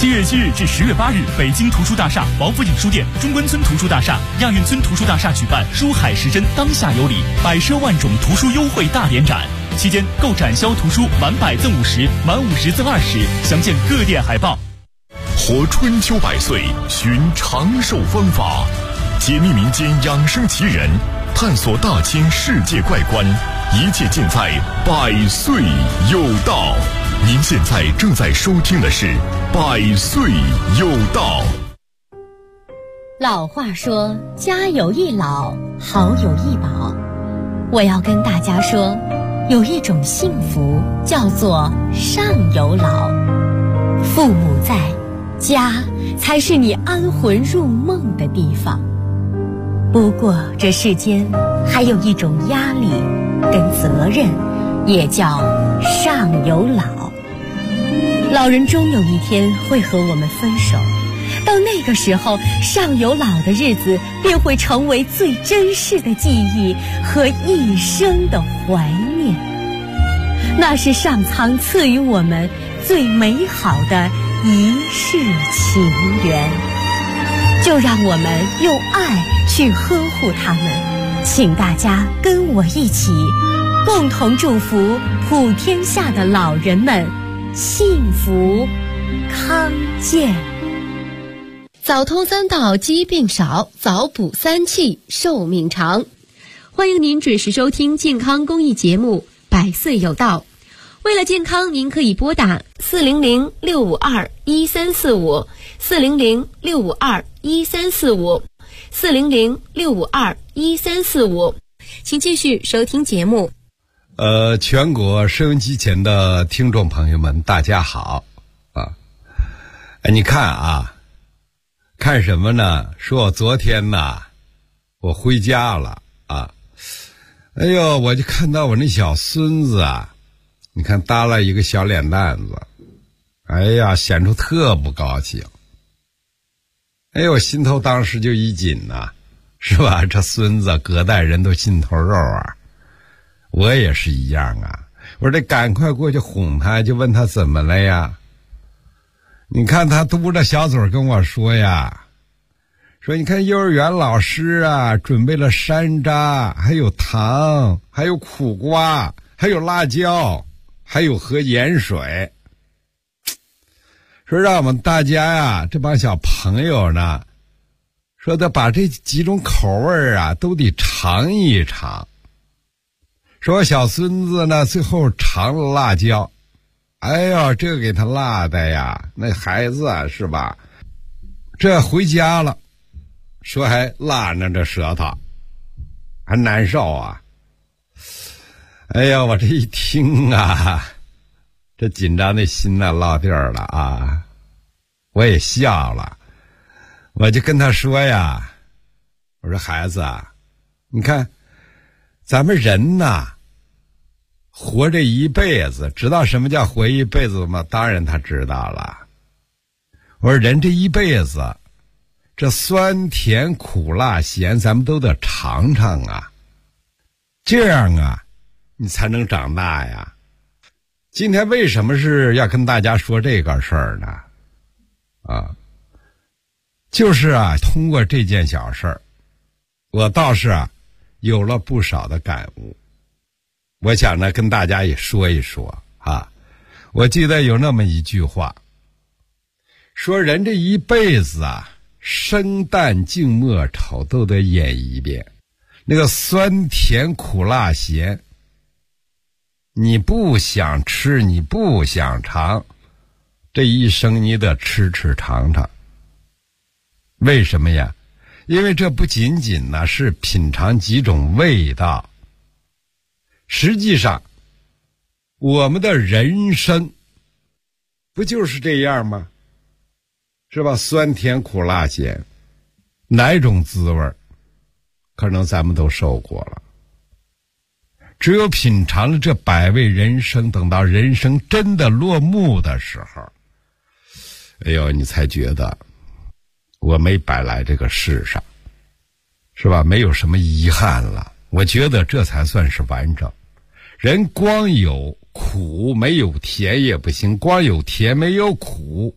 7月7日至10月8日，北京图书大厦、王府井书店、中关村图书大厦、亚运村图书大厦举办书海时针当下有礼，百奢万种图书优惠大联展。期间购展销图书满100赠50，满50赠20，详见各店海报。 活春秋百岁，寻长寿方法，解密民间养生奇人，探索大千世界怪观，一切尽在百岁有道。您现在正在收听的是百岁有道。 老话说，家有一老，好有一宝。我要跟大家说，有一种幸福叫做上有老。父母在，家才是你安魂入梦的地方。不过这世间还有一种压力跟责任，也叫上有老。老人终有一天会和我们分手，到那个时候，上有老的日子便会成为最珍视的记忆和一生的怀念。那是上苍赐予我们最美好的一世情缘，就让我们用爱去呵护他们。请大家跟我一起，共同祝福普天下的老人们幸福康健。早通3道，疾病少；早补3气，寿命长。欢迎您准时收听健康公益节目《百岁有道》。为了健康，您可以拨打400-652-1345、400-652-1345、400-652-1345。请继续收听节目。 全国收音机前的听众朋友们，大家好啊！你看啊，看什么呢？说我昨天呢，我回家了啊！哎呦，我就看到我那小孙子啊，你看耷拉一个小脸蛋子，哎呀，显出特不高兴。哎呦，我心头当时就一紧呐，是吧？这孙子隔代人都心头肉啊。我也是一样啊，我得赶快过去哄他，就问他怎么了呀？你看他嘟着小嘴跟我说呀，说你看幼儿园老师啊准备了山楂，还有糖，还有苦瓜，还有辣椒，还有喝盐水，说让我们大家呀这帮小朋友呢，说得把这几种口味啊都得尝一尝。说小孙子呢最后尝了辣椒，哎呦，这个给他辣的呀，那孩子啊是吧，这回家了，说还辣着这舌头，还难受啊。哎呀，我这一听啊，这紧张的心呢落地儿了啊，我也笑了，我就跟他说呀，我说孩子啊，你看咱们人呐，活这一辈子，知道什么叫活一辈子吗？当然他知道了。我说人这一辈子，这酸甜苦辣咸咱们都得尝尝啊，这样啊你才能长大呀。今天为什么是要跟大家说这个事儿呢？就是啊，通过这件小事儿，我倒是啊有了不少的感悟。我想呢跟大家也说一说啊。我记得有那么一句话，说人这一辈子啊，生旦净末丑都得演一遍，那个酸甜苦辣咸，你不想吃，你不想尝，这一生你得吃吃尝尝。为什么呀？因为这不仅仅呢是品尝几种味道，实际上我们的人生不就是这样吗？是吧？酸甜苦辣咸，哪种滋味可能咱们都受过了。只有品尝了这百味人生，等到人生真的落幕的时候，哎呦，你才觉得我没白来这个世上，是吧？没有什么遗憾了。我觉得这才算是完整。人光有苦没有甜也不行，光有甜没有苦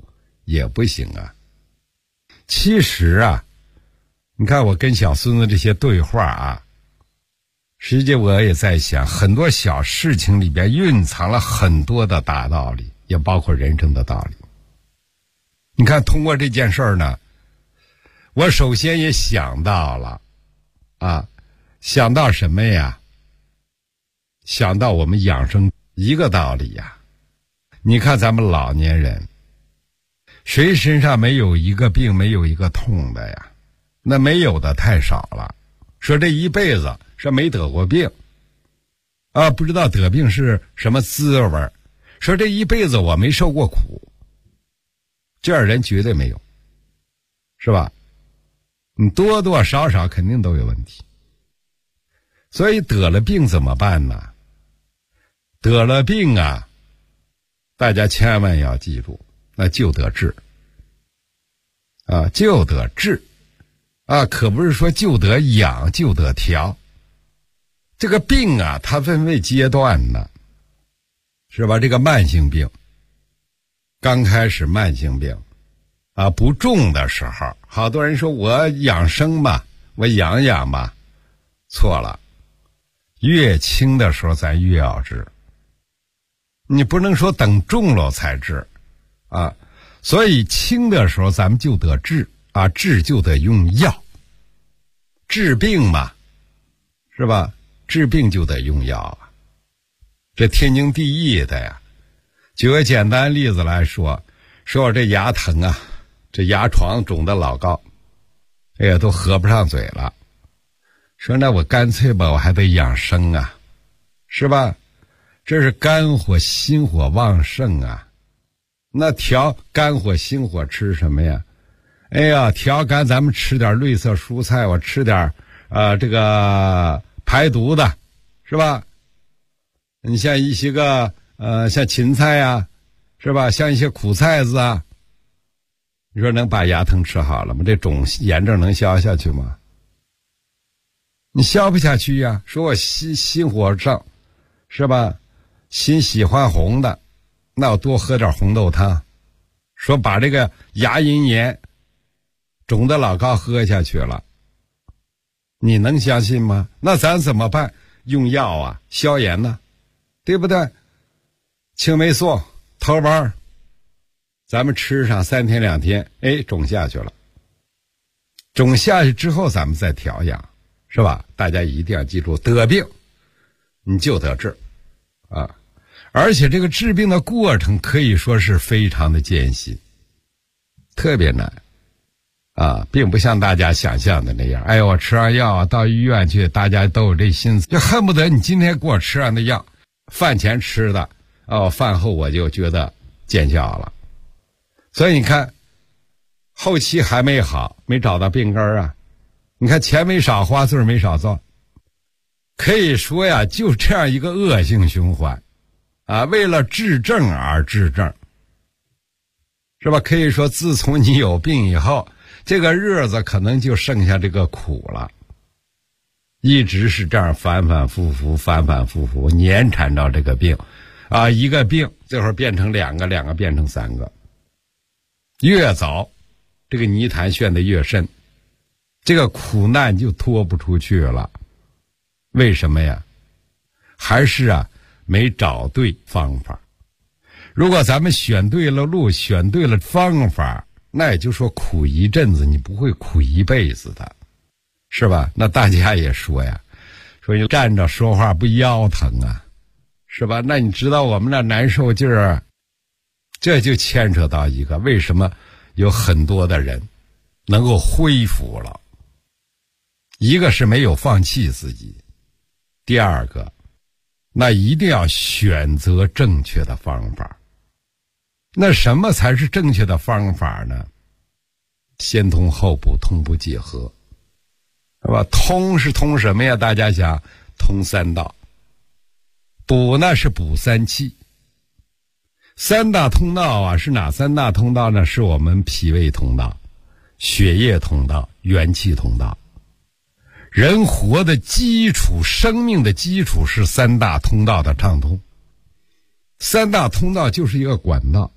也不行啊。其实啊，你看我跟小孙子这些对话啊，实际我也在想，很多小事情里边蕴藏了很多的大道理，也包括人生的道理。你看通过这件事儿呢，我首先也想到了啊，想到什么呀？想到我们养生一个道理呀。你看咱们老年人，谁身上没有一个病没有一个痛的呀？那没有的太少了。说这一辈子说没得过病啊，不知道得病是什么滋味，说这一辈子我没受过苦，这样人绝对没有，是吧？你多多少少肯定都有问题。所以得了病怎么办呢？得了病啊，大家千万要记住，那就得治啊，就得治啊，可不是说就得养就得调。这个病啊，它分为阶段的，是吧？这个慢性病，刚开始慢性病啊不重的时候，好多人说我养生吧，我养养吧，错了。越轻的时候咱越要治，你不能说等重了才治啊。所以轻的时候咱们就得治啊，治就得用药，治病嘛，是吧？治病就得用药啊，这天经地义的呀。举个简单例子来说，说我这牙疼啊，这牙床肿得老高，哎呀都合不上嘴了。说那我干脆吧，我还得养生啊，是吧？这是肝火心火旺盛啊，那调肝火心火吃什么呀？哎呀，调肝咱们吃点绿色蔬菜，我吃点这个排毒的，是吧？你像一些个像芹菜啊，是吧？像一些苦菜子啊，你说能把牙疼吃好了吗？这肿炎症能消下去吗？你消不下去呀。说我心火盛，是吧？心喜欢红的，那我多喝点红豆汤。说把这个牙龈炎肿得老高喝下去了，你能相信吗？那咱怎么办？用药啊，消炎呢，对不对？青霉素、头孢，咱们吃上3天2天，哎，肿下去了。肿下去之后咱们再调养，是吧？大家一定要记住，得病你就得治啊！而且这个治病的过程可以说是非常的艰辛，特别难啊，并不像大家想象的那样。哎呦，我吃上药啊，到医院去，大家都有这心思，就恨不得你今天给我吃上的药，饭前吃的哦，饭后我就觉得见效了。所以你看，后期还没好，没找到病根啊。你看钱没少花，罪没少造，可以说呀，就这样一个恶性循环啊！为了治症而治症，是吧？可以说自从你有病以后，这个日子可能就剩下这个苦了，一直是这样反反复复年缠着这个病啊，一个病最后变成2个，2个变成3个，越早这个泥潭陷得越深，这个苦难就脱不出去了。为什么呀？还是没找对方法。如果咱们选对了路，选对了方法，那也就说苦一阵子，你不会苦一辈子的，是吧？那大家也说呀，说你站着说话不腰疼啊，是吧？那你知道我们那难受劲儿，这就牵扯到一个，为什么有很多的人能够恢复了？一个是没有放弃自己，第二个，那一定要选择正确的方法。那什么才是正确的方法呢？先通后补，通不结合，是吧？通是通什么呀？大家想，通3道，补呢是补3气。3大通道啊，是哪3大通道呢？是我们脾胃通道、血液通道、元气通道。人活的基础，生命的基础是3大通道的畅通。3大通道就是一个管道，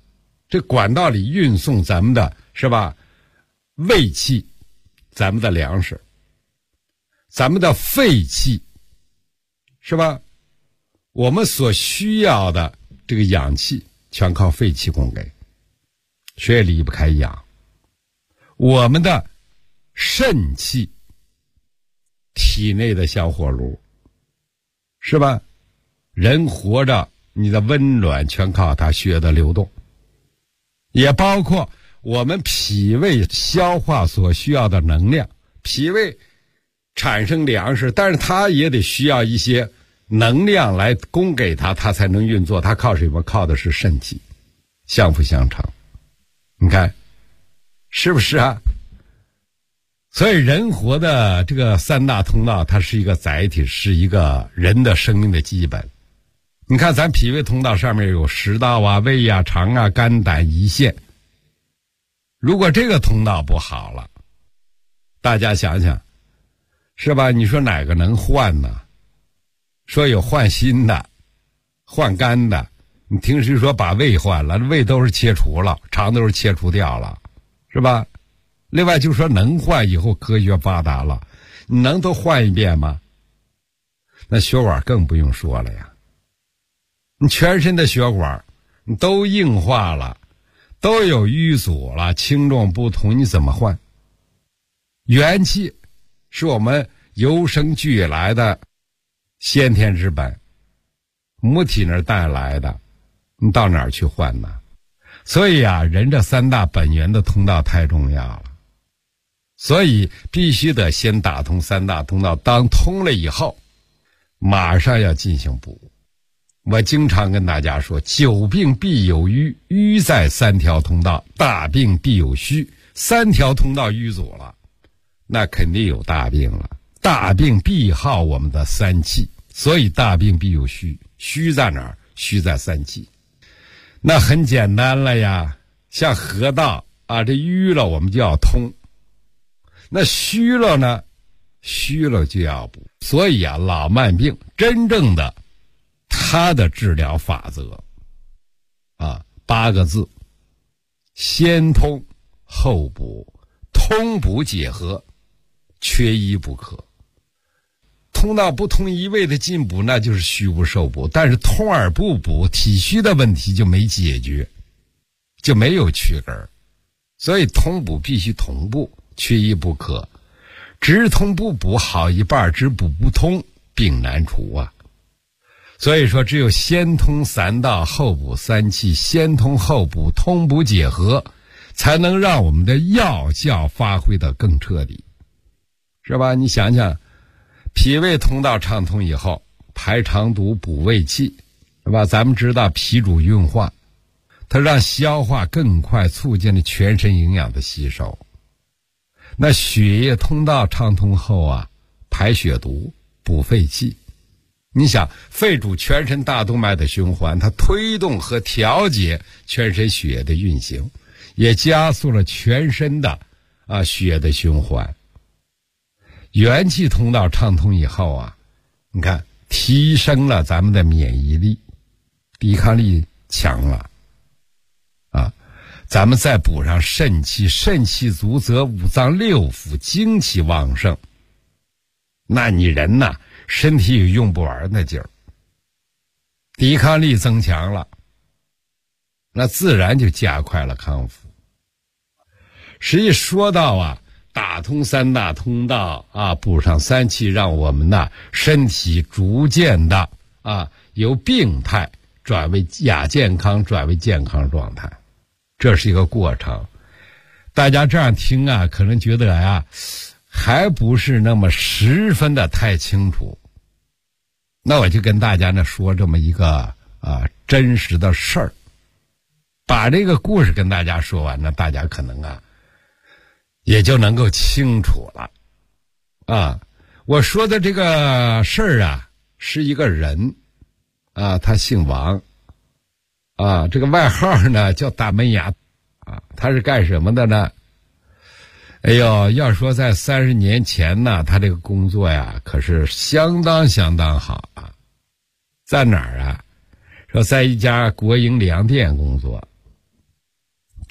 这管道里运送咱们的是吧胃气，咱们的粮食，咱们的肺气，是吧？我们所需要的这个氧气全靠肺气供给，谁也离不开氧。我们的肾气，体内的小火炉，是吧？人活着，你的温暖全靠它血的流动，也包括我们脾胃消化所需要的能量。脾胃产生粮食，但是它也得需要一些能量来供给它，它才能运作。它靠什么？靠的是肾气，相辅相成。你看是不是啊？所以人活的这个三大通道，它是一个载体，是一个人的生命的基本。你看咱脾胃通道上面有食道啊、胃啊、肠啊、肝胆胰腺，如果这个通道不好了，大家想想是吧？你说哪个能换呢？说有换心的，换肝的，你听谁说把胃换了？胃都是切除了，肠都是切除掉了，是吧？另外就说能换，以后科学发达了，你能都换一遍吗？那血管更不用说了呀，你全身的血管你都硬化了，都有淤阻了，轻重不同，你怎么换？元气是我们与生俱来的先天之本，母体那儿带来的，你到哪儿去换呢？所以啊，人这三大本源的通道太重要了，所以必须得先打通三大通道，当通了以后马上要进行补。我经常跟大家说，久病必有瘀，瘀在三条通道，大病必有虚。三条通道淤阻了，那肯定有大病了。大病必耗我们的三气，所以大病必有虚。虚在哪儿？虚在三气。那很简单了呀，像河道啊，这淤了我们就要通，那虚了呢？虚了就要补。所以啊，老慢病真正的它的治疗法则啊，8个字：先通后补，通补结合，缺一不可。通道不通，一味的进补，那就是虚不受补。但是通而不补，体虚的问题就没解决，就没有缺根。所以通补必须同步，缺一不可。直通不补好一半，只补不通，病难除啊。所以说只有先通三道，后补三气，先通后补，通补结合，才能让我们的药效发挥得更彻底，是吧？你想想，脾胃通道畅通以后，排肠毒补胃气，是吧？咱们知道脾主运化，它让消化更快，促进了全身营养的吸收。那血液通道畅通后啊，排血毒补肺气。你想，肺主全身大动脉的循环，它推动和调节全身血液的运行，也加速了全身的血的循环。元气通道畅通以后啊，你看提升了咱们的免疫力，抵抗力强了啊。咱们再补上肾气，肾气足则五脏六腑精气旺盛，那你人呐，身体有用不完的劲儿，抵抗力增强了，那自然就加快了康复。实际说到啊，打通三大通道啊，补上三气，让我们的身体逐渐的由病态转为亚健康，转为健康状态，这是一个过程。大家这样听啊，可能觉得还不是那么十分的太清楚。那我就跟大家呢说这么一个真实的事儿，把这个故事跟大家说完呢，大家可能也就能够清楚了我说的这个事儿是一个人他姓王这个外号呢叫大门牙他是干什么的呢？哎呦，要说在30年前呢，他这个工作呀可是相当好在哪儿说在一家国营粮店工作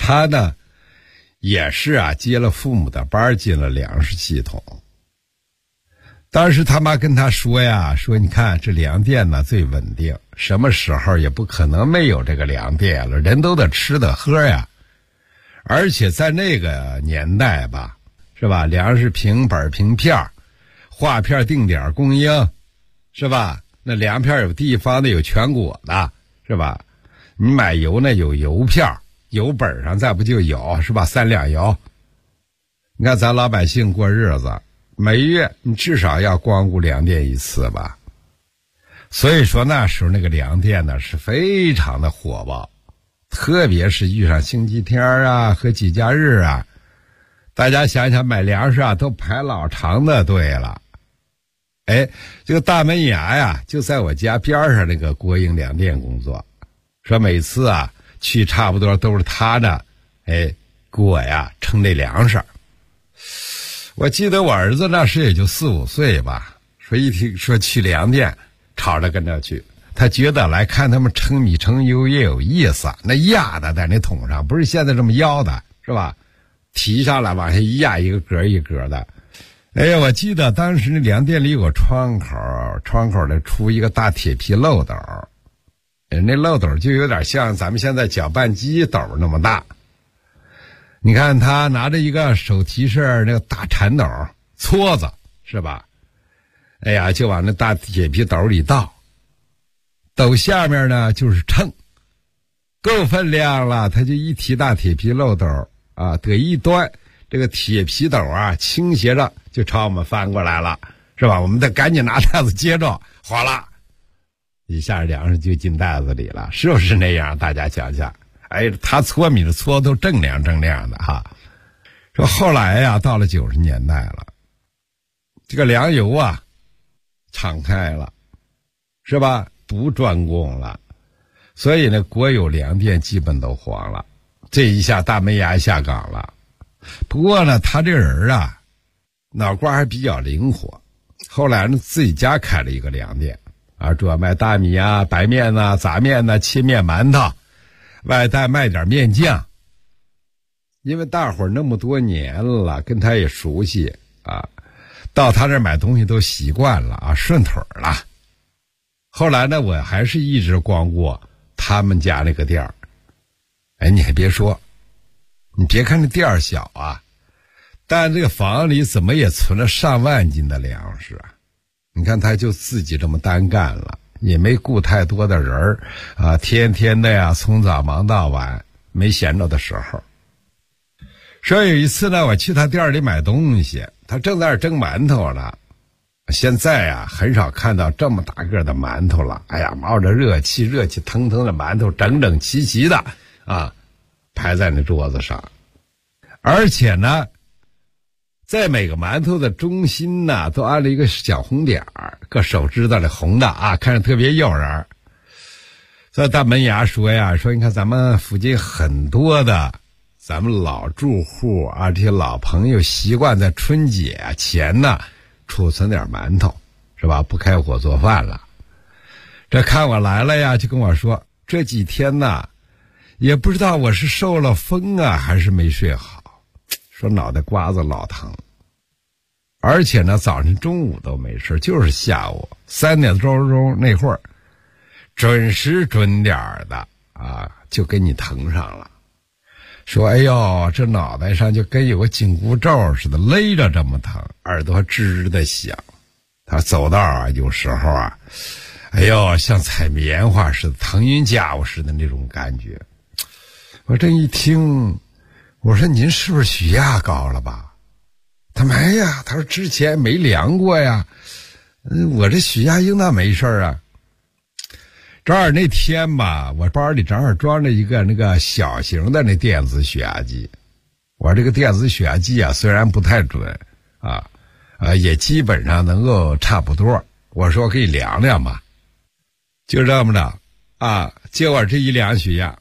他呢也是啊接了父母的班进了粮食系统。当时他妈跟他说呀，说你看这粮店呢最稳定，什么时候也不可能没有这个粮店了，人都得吃得喝呀。而且在那个年代吧，是吧，粮食凭本凭片，划片定点供应，是吧，那粮片有地方的有全国的，是吧，你买油呢有油片，油本上再不就有，是吧，3两油。你看咱老百姓过日子，每月你至少要光顾粮店一次吧。所以说那时候那个粮店呢是非常的火爆，特别是遇上星期天啊和节假日啊，大家想想买粮食啊都排老长的队了。这个大门牙呀就在我家边上那个国营粮店工作，说每次啊去差不多都是他呢给我呀称这粮食。我记得我儿子那时也就4、5岁吧，说一听说去粮店吵着跟着去，他觉得来看他们称米称油也有意思，那压的在那桶上不是现在这么腰的，是吧，提上来往下一压，一个格一格的。我记得当时那粮店里有个窗口里出一个大铁皮漏斗，那漏斗就有点像咱们现在搅拌机斗那么大。你看他拿着一个手提式那个大铲斗撮子，是吧，就往那大铁皮斗里倒，斗下面呢就是称，够分量了他就一提大铁皮漏斗啊，得一端，这个铁皮斗啊倾斜着就朝我们翻过来了，是吧，我们得赶紧拿袋子接着，哗啦一下粮食就进袋子里了，是不是那样？大家想想，他搓米的搓都锃亮的哈。说后来呀到了90年代了，这个粮油啊敞开了，是吧，不专供了，所以呢国有粮店基本都黄了，这一下大门牙下岗了。不过呢他这人啊脑瓜还比较灵活，后来呢自己家开了一个粮店啊，主要卖大米啊、白面啊、杂面啊、切面、馒头，外带卖点面酱。因为大伙儿那么多年了，跟他也熟悉啊，到他这儿买东西都习惯了啊，顺腿了。后来呢我还是一直光顾他们家那个店儿。你还别说，你别看那店儿小啊，但这个房里怎么也存了上万斤的粮食啊。你看他就自己这么单干了，也没雇太多的人啊，天天的呀从早忙到晚，没闲着的时候。说有一次呢我去他店里买东西，他正在那儿蒸馒头呢。现在啊很少看到这么大个的馒头了，冒着热气腾腾的馒头整整齐齐的啊排在那桌子上。而且呢在每个馒头的中心呢都安了一个小红点儿，个手指头里红的啊，看着特别诱人。所以大门牙说呀，说你看咱们附近很多的咱们老住户啊，这些老朋友习惯在春节前呢储存点馒头，是吧，不开火做饭了。这看我来了呀，就跟我说这几天呢也不知道我是受了风啊还是没睡好，说脑袋瓜子老疼，而且呢早晨中午都没事，就是下午3点钟那会儿准时准点的啊就给你疼上了。说这脑袋上就跟有个紧箍咒似的勒着这么疼，耳朵吱的响。他走道啊有时候啊像踩棉花似的，腾云驾雾似的那种感觉。我这一听，我说您是不是血压高了吧？他没呀，他说之前没量过呀。我这血压应当没事啊。正好那天吧，我包里正好装着一个那个小型的那电子血压计。我这个电子血压计啊虽然不太准啊，也基本上能够差不多。我说我给你量量吧，就这么着啊，结果这一量血压，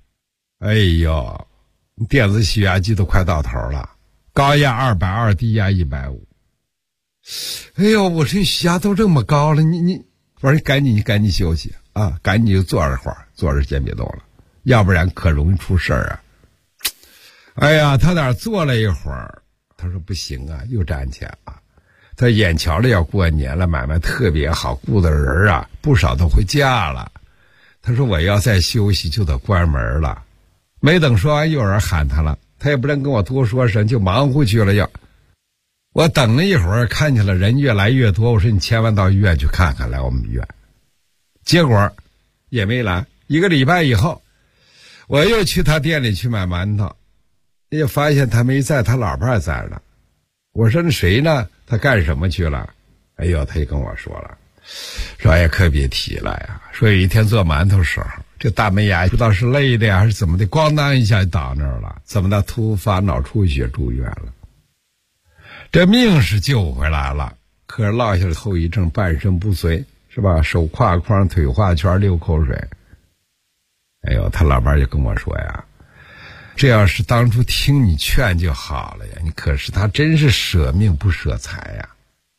电子血压计都快到头了，高压220，低压150。我这血压都这么高了，我说你赶紧休息啊，赶紧就坐着会儿，坐着先别动了，要不然可容易出事儿啊。 哎呀，他那儿坐了一会儿，他说不行啊，又站起来了。他眼瞧着要过年了，买卖特别好，雇的人啊不少都回家了。他说我要再休息就得关门了。没等说完，有人喊他了，他也不能跟我多说声，就忙回去了。我等了一会儿，看见了人越来越多，我说你千万到医院去看看，来我们医院。结果也没来。1个礼拜以后，我又去他店里去买馒头，也发现他没在，他老伴儿在了。我说那谁呢？他干什么去了？哎呦，他也跟我说了，说哎呀可别提了呀，说有一天做馒头时候，这大门牙不知道是累的呀还是怎么的，咣当一下就倒那儿了，怎么的突发脑出血住院了。这命是救回来了，可是落下了后遗症，半身不遂，是吧？手挎筐，腿画圈，流口水。哎呦，他老伴就跟我说呀，这要是当初听你劝就好了呀，你可是他真是舍命不舍财呀。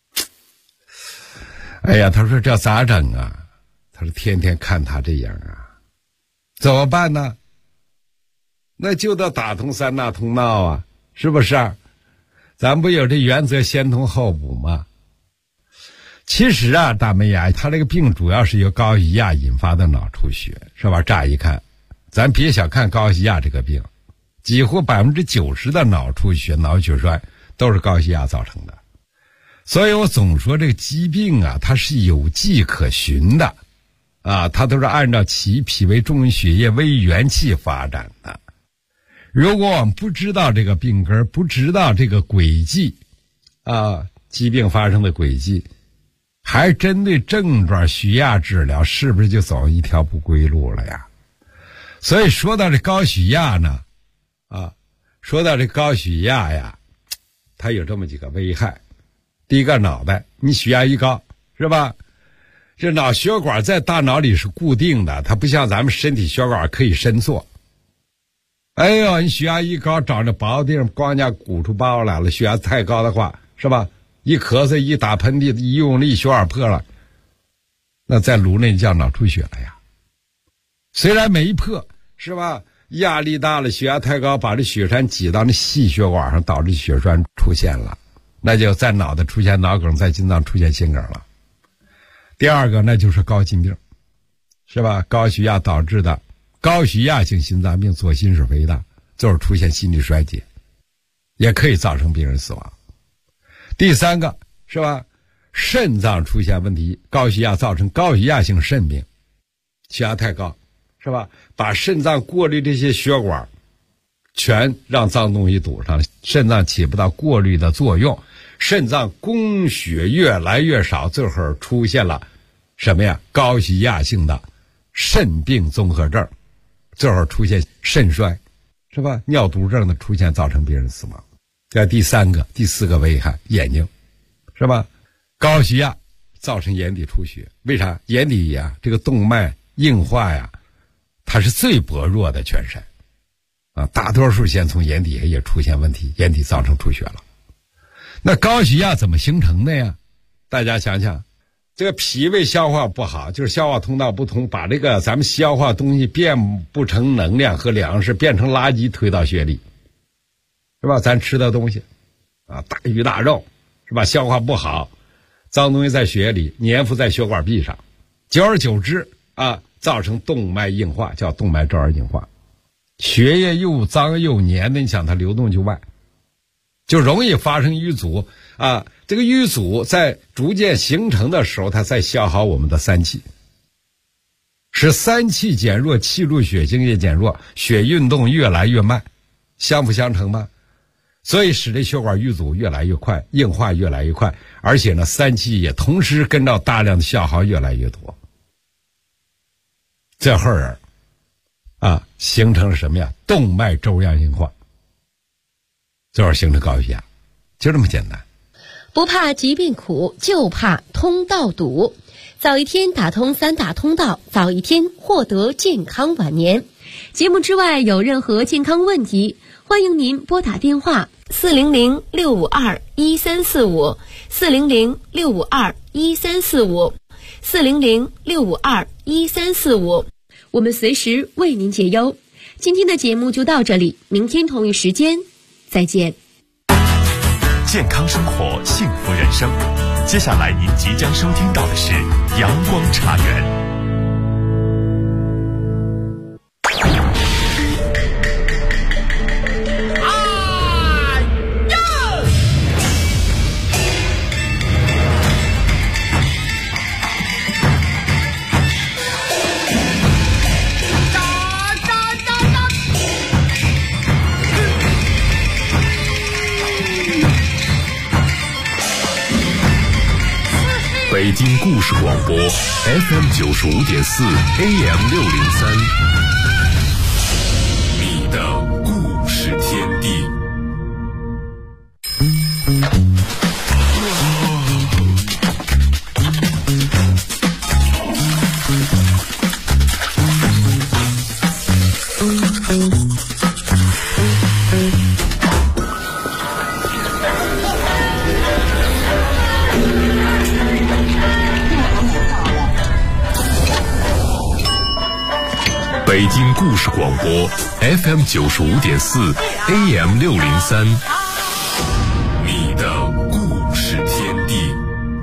哎呀，他说这咋整啊？他说天天看他这样啊，怎么办呢？那就得打通三大通道啊，是不是？咱不有这原则先通后补吗？其实啊，大门牙他这个病主要是由高血压引发的脑出血，是吧？乍一看，咱别小看高血压这个病，几乎90%的脑出血、脑血栓都是高血压造成的。所以我总说这个疾病啊，它是有迹可循的啊，它都是按照其脾胃重血液微元气发展的。如果我们不知道这个病根，不知道这个轨迹啊，疾病发生的轨迹，还针对症状血压治疗，是不是就走一条不归路了呀？所以说到这高血压呢，说到这高血压呀，它有这么几个危害。第一个，脑袋，你血压一高，是吧？这脑血管在大脑里是固定的，它不像咱们身体血管可以伸缩。哎呦，你血压一高，找着薄地方光家鼓出包来了，血压太高的话，是吧？一咳嗽，一打喷嚏，一用力，血管破了，那在颅内叫脑出血了呀。虽然没破，是吧？压力大了，血压太高，把这血栓挤到那细血管上，导致血栓出现了，那就在脑袋出现脑梗，在心脏出现心梗了。第二个，那就是高心病，是吧？高血压导致的高血压性心脏病，左心室肥大，就是出现心力衰竭，也可以造成病人死亡。第三个，是吧？肾脏出现问题，高血压造成高血压性肾病，血压太高，是吧？把肾脏过滤这些血管全让脏东西堵上了，肾脏起不到过滤的作用，肾脏供血越来越少，最后出现了什么呀？高血压性的肾病综合症，最后出现肾衰，是吧？尿毒症的出现造成病人死亡。这第四个危害，眼睛，是吧？高血压造成眼底出血，为啥？眼底呀，这个动脉硬化呀，它是最薄弱的全身啊，大多数先从眼底下也出现问题，眼底造成出血了。那高血压怎么形成的呀？大家想想，这个脾胃消化不好，就是消化通道不通，把这个咱们消化东西变不成能量和粮食，变成垃圾推到血里，是吧？咱吃的东西啊，大鱼大肉，是吧？消化不好，脏东西在血里粘附在血管壁上，久而久之啊，造成动脉硬化，叫动脉粥样硬化。血液又脏又黏的，你想它流动就慢，就容易发生淤阻啊。这个淤阻在逐渐形成的时候，它在消耗我们的三气，使三气减弱，气入血经也减弱，血运动越来越慢，相辅相成吗？所以使这血管淤阻越来越快，硬化越来越快，而且呢，三气也同时跟着大量的消耗越来越多。这会儿啊，形成了什么呀？动脉粥样硬化，最后形成高血压，就这么简单。 不怕疾病苦，就怕通道堵。早一天打通三大通道，早一天获得健康晚年。节目之外有任何健康问题，欢迎您拨打电话400-652-1345 400-652-1345 400-652-1345，我们随时为您解忧。 今天的节目就到这里，明天同一时间再见。 健康生活，幸福人生。接下来您即将收听到的是阳光茶园。 北京故事广播 FM95.4 AM603， 你的故事天地。北京故事广播 FM95.4 AM603， 你的故事天地。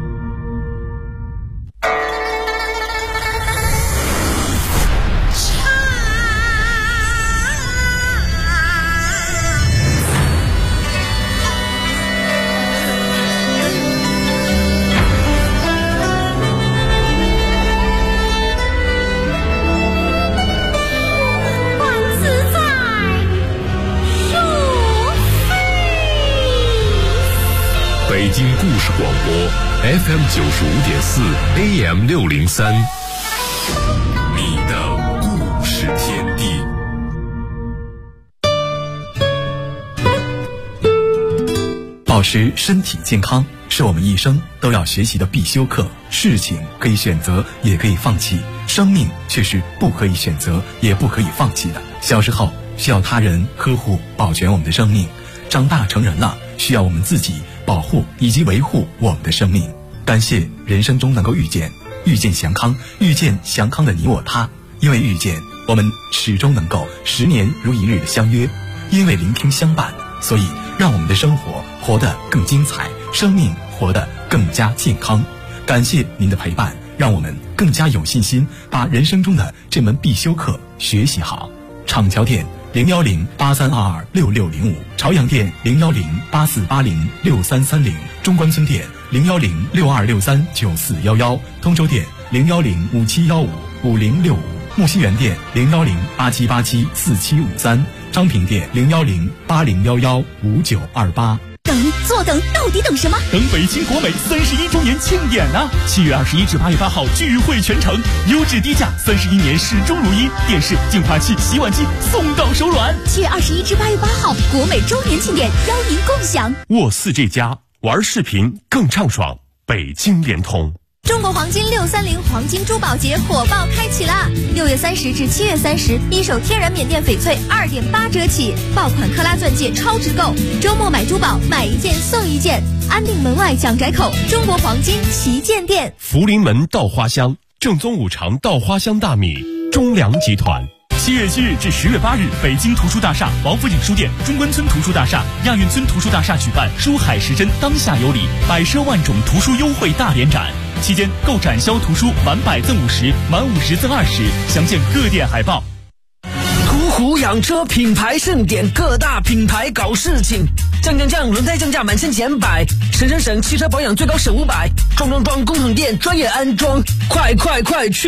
北京故事广播 FM95.4 AM603， 你的故事天地。 保持身体健康是我们一生都要学习的必修课。事情可以选择，也可以放弃，生命却是不可以选择，也不可以放弃的。小时候需要他人呵护保全我们的生命，长大成人了需要我们自己保护以及维护我们的生命。感谢人生中能够遇见祥康，遇见祥康的你我他。因为遇见，我们始终能够10年如一日的相约；因为聆听相伴，所以让我们的生活活得更精彩，生命活得更加健康。感谢您的陪伴，让我们更加有信心把人生中的这门必修课学习好。厂桥店01083226605，朝阳店01084806330，中关村店01062639411，通州店01057155065，木樨园店01087874753，昌平店01080115928。 坐等，到底等什么？ 等北京国美31周年庆典啊！7月21至8月8号聚会全城，优质低价，31年始终如一，电视、净化器、洗碗机送到手软。 7月21至8月8号国美周年庆典，邀您共享。 沃4这家玩视频更畅爽，北京联通。 中国黄金630黄金珠宝节火爆开启啦！6月30至7月30，一手天然缅甸翡翠2.8折起，爆款克拉钻戒超值购，周末买珠宝买1件送1件，安定门外蒋宅口中国黄金旗舰店。 福临门稻花香，正宗五常稻花香大米，中粮集团。7月7日至10月8日，北京图书大厦、王府井书店、中关村图书大厦、亚运村图书大厦举办书海时针当下有礼，百奢万种图书优惠大联展。期间购展销图书满100赠50，满50赠20，详见各店海报。 途虎养车品牌盛典，各大品牌搞事情，降，轮胎降价满1000减100，省，汽车保养最高省500，装，工厂店专业安装，快去！